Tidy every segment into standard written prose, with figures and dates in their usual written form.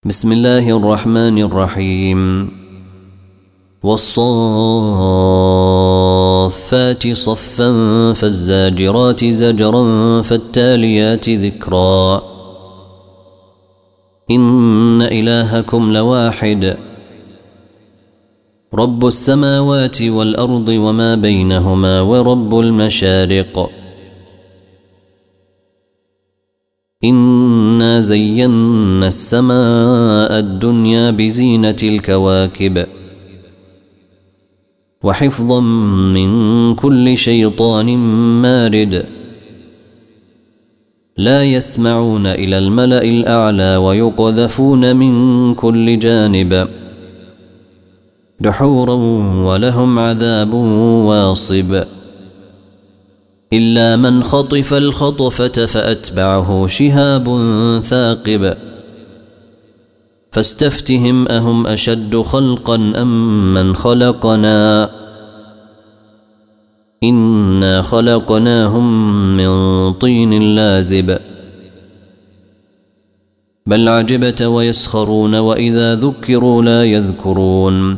بسم الله الرحمن الرحيم والصافات صفا فالزاجرات زجرا فالتاليات ذكرا إن إلهكم لواحد رب السماوات والأرض وما بينهما ورب المشارق إنا زينا السماء الدنيا بزينة الكواكب وحفظا من كل شيطان مارد لا يسمعون إلى الملأ الأعلى ويقذفون من كل جانب دحورا ولهم عذاب واصب إلا من خطف الخطفة فأتبعه شهاب ثاقب فاستفتهم أهم أشد خلقا أم من خلقنا إنا خلقناهم من طين لازب بل عجبت ويسخرون وإذا ذكروا لا يذكرون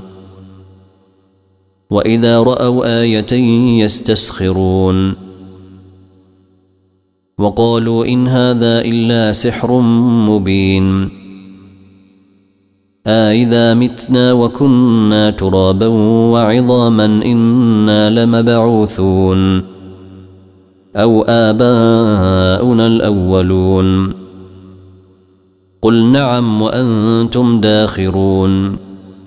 وإذا رأوا آية يستسخرون وقالوا إن هذا إلا سحر مبين أإذا متنا وكنا ترابا وعظاما إنا لمبعوثون أو آباؤنا الأولون قل نعم وأنتم داخرون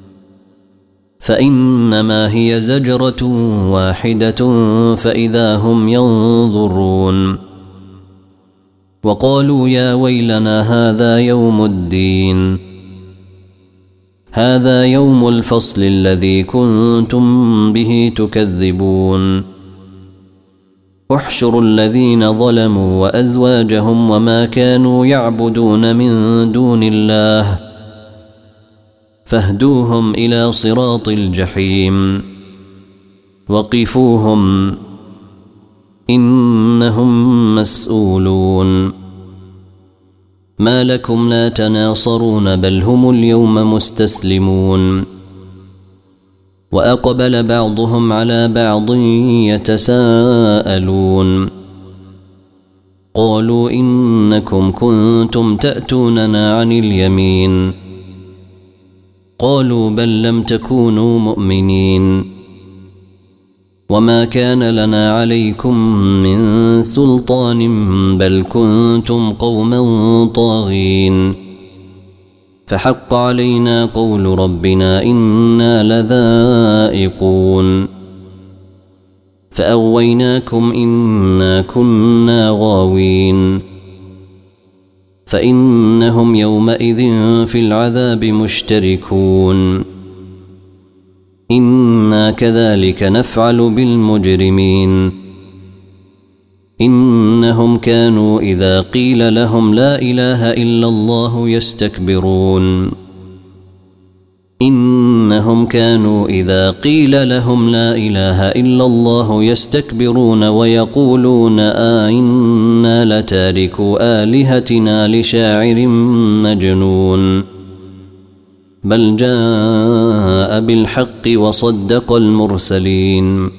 فإنما هي زجرة واحدة فإذا هم ينظرون وقالوا يا ويلنا هذا يوم الدين هذا يوم الفصل الذي كنتم به تكذبون احشروا الذين ظلموا وأزواجهم وما كانوا يعبدون من دون الله فاهدوهم إلى صراط الجحيم وقفوهم إنهم مسؤولون ما لكم لا تناصرون بل هم اليوم مستسلمون وأقبل بعضهم على بعض يتساءلون قالوا إنكم كنتم تأتوننا عن اليمين قالوا بل لم تكونوا مؤمنين وما كان لنا عليكم من سلطان بل كنتم قوما طاغين فحق علينا قول ربنا إنا لذائقون فأغويناكم إنا كنا غاوين فإنهم يومئذ في العذاب مشتركون إنا كذلك نفعل بالمجرمين إنهم كانوا إذا قيل لهم لا إله إلا الله يستكبرون إنهم كانوا إذا قيل لهم لا إله إلا الله يستكبرون ويقولون إنا لتاركوا آلهتنا لشاعر مجنون بل جاء بالحق وصدق المرسلين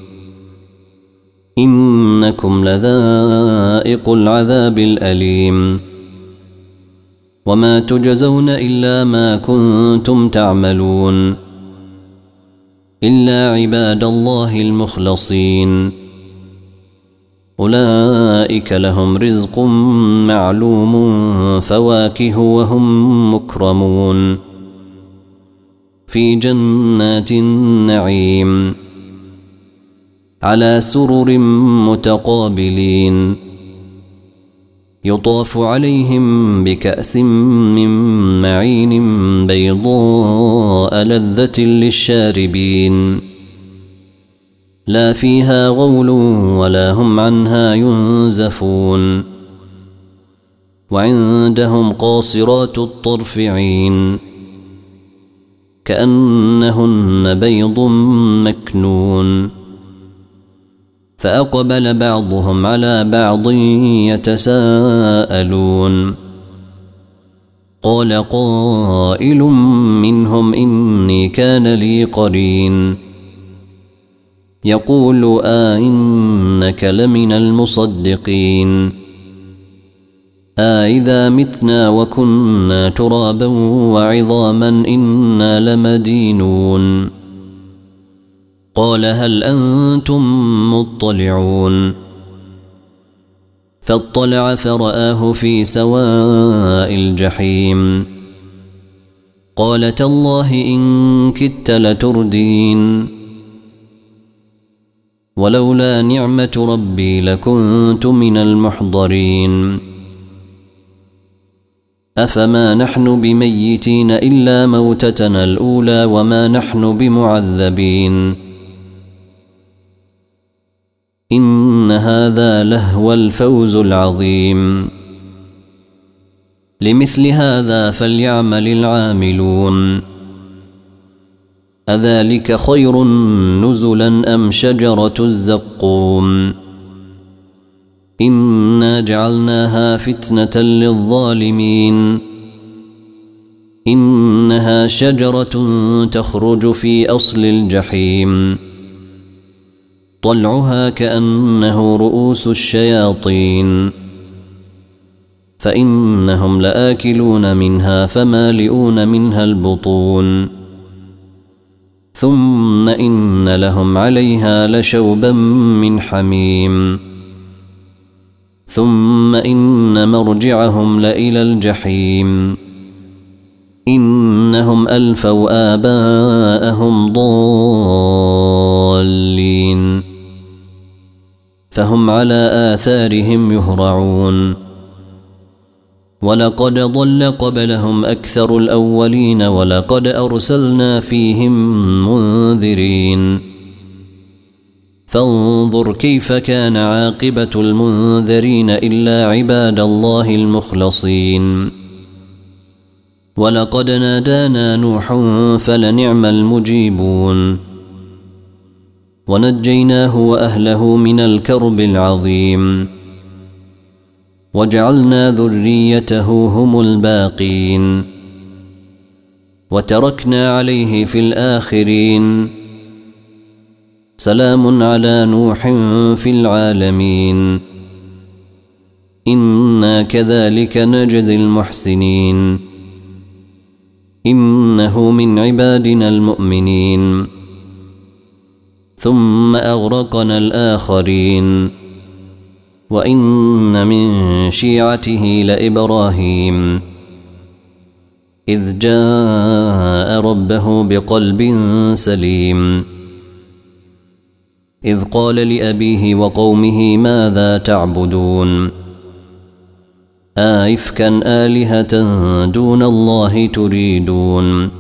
إنكم لذائق العذاب الأليم وما تجزون إلا ما كنتم تعملون إلا عباد الله المخلصين أولئك لهم رزق معلوم فواكه وهم مكرمون في جنات النعيم على سرر متقابلين يطاف عليهم بكأس من معين بيضاء لذة للشاربين لا فيها غول ولا هم عنها ينزفون وعندهم قاصرات الطرف عين كأنهن بيض مكنون فأقبل بعضهم على بعض يتساءلون قال قائل منهم إني كان لي قرين يقول أئنك لمن المصدقين أإذا متنا وكنا ترابا وعظاما إنا لمدينون قال هل أنتم مطلعون فاطلع فرآه في سواء الجحيم قال تالله إن كدت لتردين ولولا نعمة ربي لكنت من المحضرين أفما نحن بميتين إلا موتتنا الأولى وما نحن بمعذبين إن هذا لهو الفوز العظيم لمثل هذا فليعمل العاملون أذلك خير نزلا أم شجرة الزقوم إنا جعلناها فتنة للظالمين إنها شجرة تخرج في أصل الجحيم طلعها كأنه رؤوس الشياطين فإنهم لآكلون منها فمالئون منها البطون ثم إن لهم عليها لشوبا من حميم ثم إن مرجعهم لإلى الجحيم إنهم ألفوا آباءهم ضالين فهم على آثارهم يهرعون ولقد ضل قبلهم أكثر الأولين ولقد أرسلنا فيهم منذرين فانظر كيف كان عاقبة المنذرين إلا عباد الله المخلصين ولقد نادانا نوح فلنعم المجيبون ونجيناه وأهله من الكرب العظيم وجعلنا ذريته هم الباقين وتركنا عليه في الآخرين سلام على نوح في العالمين إنا كذلك نجزي المحسنين إنه من عبادنا المؤمنين ثم أغرقنا الآخرين وإن من شيعته لإبراهيم إذ جاء ربه بقلب سليم إذ قال لأبيه وقومه ماذا تعبدون آئفكا آلهة دون الله تريدون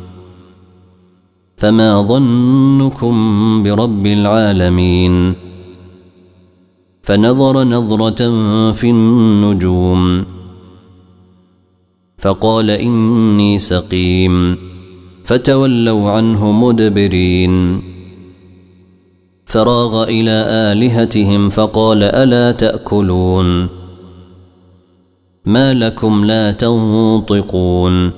فما ظنكم برب العالمين فنظر نظرة في النجوم فقال إني سقيم فتولوا عنه مدبرين فراغ إلى آلهتهم فقال ألا تأكلون ما لكم لا تنطقون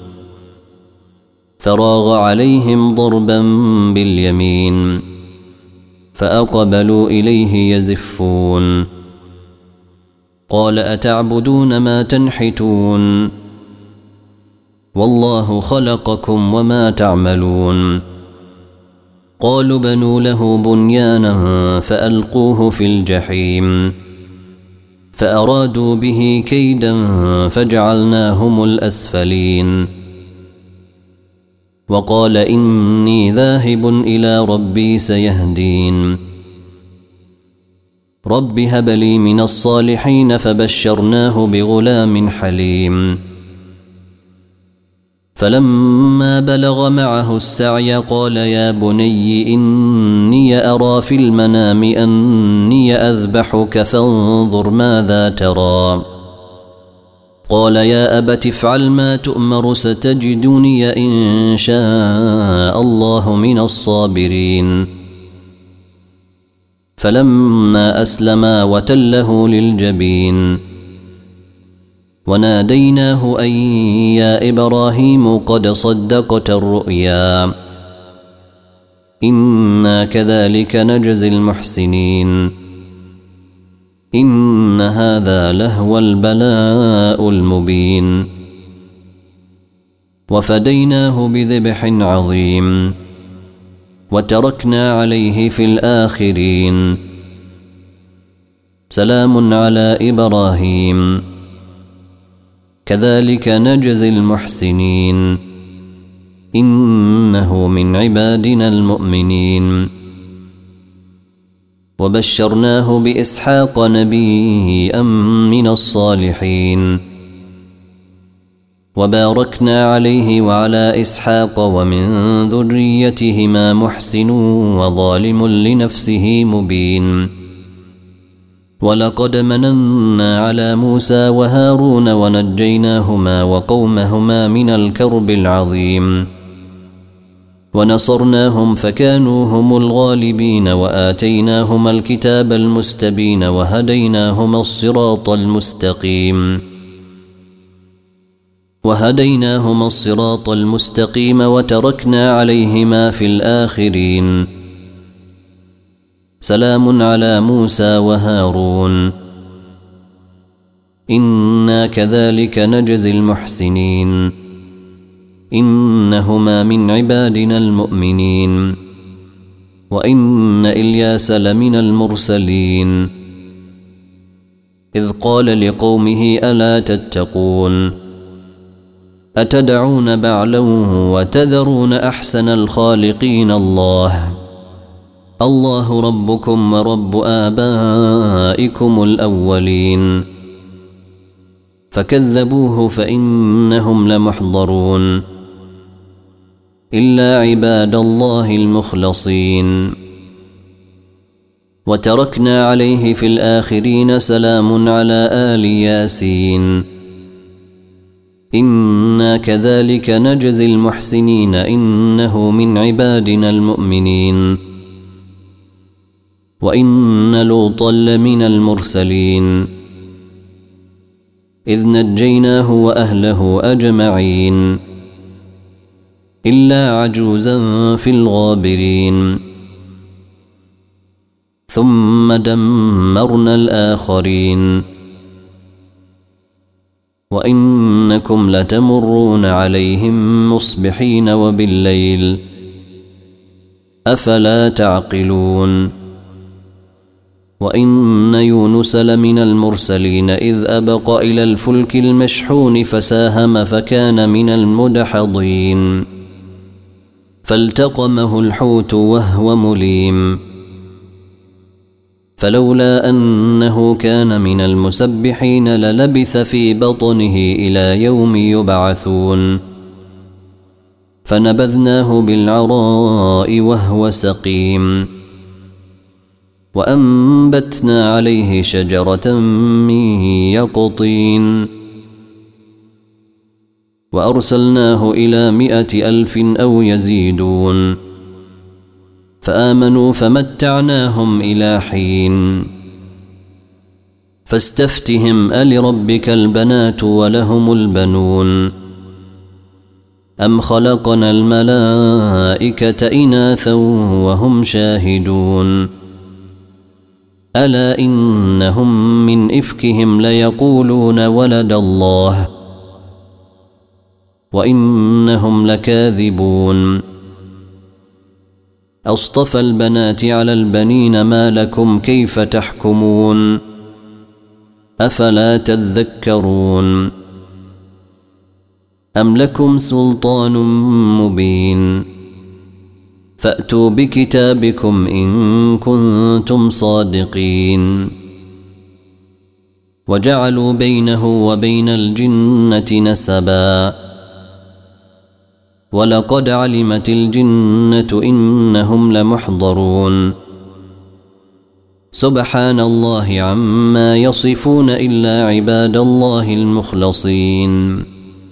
فراغ عليهم ضربا باليمين فأقبلوا إليه يزفون قال أتعبدون ما تنحتون والله خلقكم وما تعملون قالوا بنوا له بنيانا فألقوه في الجحيم فأرادوا به كيدا فجعلناهم الأسفلين وقال إني ذاهب إلى ربي سيهدين رب هب لي من الصالحين فبشرناه بغلام حليم فلما بلغ معه السعي قال يا بني إني أرى في المنام أني أذبحك فانظر ماذا ترى قال يا أبت افعل ما تؤمر ستجدني إن شاء الله من الصابرين فلما أسلما وتله للجبين وناديناه أن يا إبراهيم قد صدقت الرؤيا إنا كذلك نجزي المحسنين إن هذا لهو البلاء المبين وفديناه بذبح عظيم وتركنا عليه في الآخرين سلام على إبراهيم كذلك نجزي المحسنين إنه من عبادنا المؤمنين وبشرناه بإسحاق نبيا من الصالحين وباركنا عليه وعلى إسحاق ومن ذريتهما محسن وظالم لنفسه مبين ولقد مننا على موسى وهارون ونجيناهما وقومهما من الكرب العظيم ونصرناهم فكانوا هم الغالبين وآتيناهما الكتاب المستبين وهديناهما الصراط المستقيم وتركنا عليهما في الآخرين سلام على موسى وهارون إنا كذلك نجزي المحسنين إنهما من عبادنا المؤمنين وإن إلياس لمن المرسلين إذ قال لقومه ألا تتقون أتدعون بعلا وتذرون أحسن الخالقين الله ربكم ورب آبائكم الأولين فكذبوه فإنهم لمحضرون إلا عباد الله المخلصين وتركنا عليه في الآخرين سلام على آل ياسين إنا كذلك نجزي المحسنين إنه من عبادنا المؤمنين وإن لوطا لمن المرسلين إذ نجيناه وأهله أجمعين إلا عجوزا في الغابرين ثم دمرنا الآخرين وإنكم لتمرون عليهم مصبحين وبالليل أفلا تعقلون وإن يونس لمن المرسلين إذ أبق إلى الفلك المشحون فساهم فكان من المدحضين فالتقمه الحوت وهو مليم فلولا أنه كان من المسبحين للبث في بطنه إلى يوم يبعثون فنبذناه بالعراء وهو سقيم وأنبتنا عليه شجرة من يقطين وأرسلناه إلى 100,000 أو يزيدون فآمنوا فمتعناهم إلى حين فاستفتهم ألربك البنات ولهم البنون أم خلقنا الملائكة إناثا وهم شاهدون ألا إنهم من إفكهم ليقولون ولد الله وإنهم لكاذبون أصطفى البنات على البنين ما لكم كيف تحكمون أفلا تذكرون أم لكم سلطان مبين فأتوا بكتابكم إن كنتم صادقين وجعلوا بينه وبين الجنة نسبا ولقد علمت الجنة إنهم لمحضرون سبحان الله عما يصفون إلا عباد الله المخلصين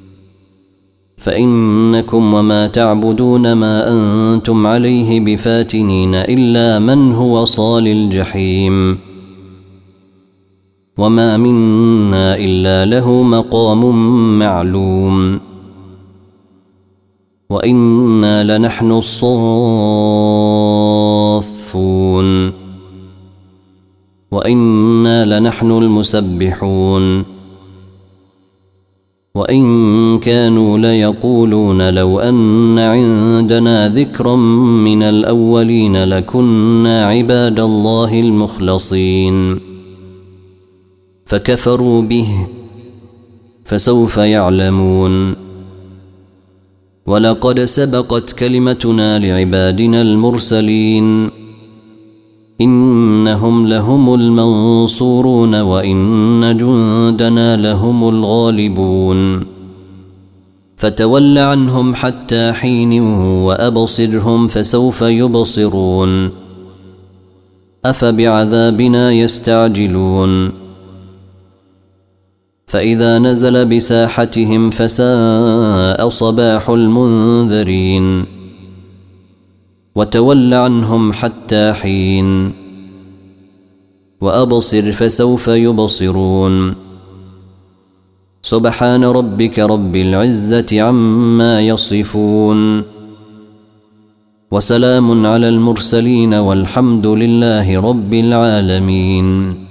فإنكم وما تعبدون ما أنتم عليه بفاتنين إلا من هو صال الجحيم وما منا إلا له مقام معلوم وإنا لنحن الصافون وإنا لنحن المسبحون وإن كانوا ليقولون لو أن عندنا ذكرا من الأولين لكنا عباد الله المخلصين فكفروا به فسوف يعلمون ولقد سبقت كلمتنا لعبادنا المرسلين إنهم لهم المنصورون وإن جندنا لهم الغالبون فتول عنهم حتى حين وأبصرهم فسوف يبصرون أفبعذابنا يستعجلون فإذا نزل بساحتهم فساء صباح المنذرين وتول عنهم حتى حين وأبصر فسوف يبصرون سبحان ربك رب العزة عما يصفون وسلام على المرسلين والحمد لله رب العالمين.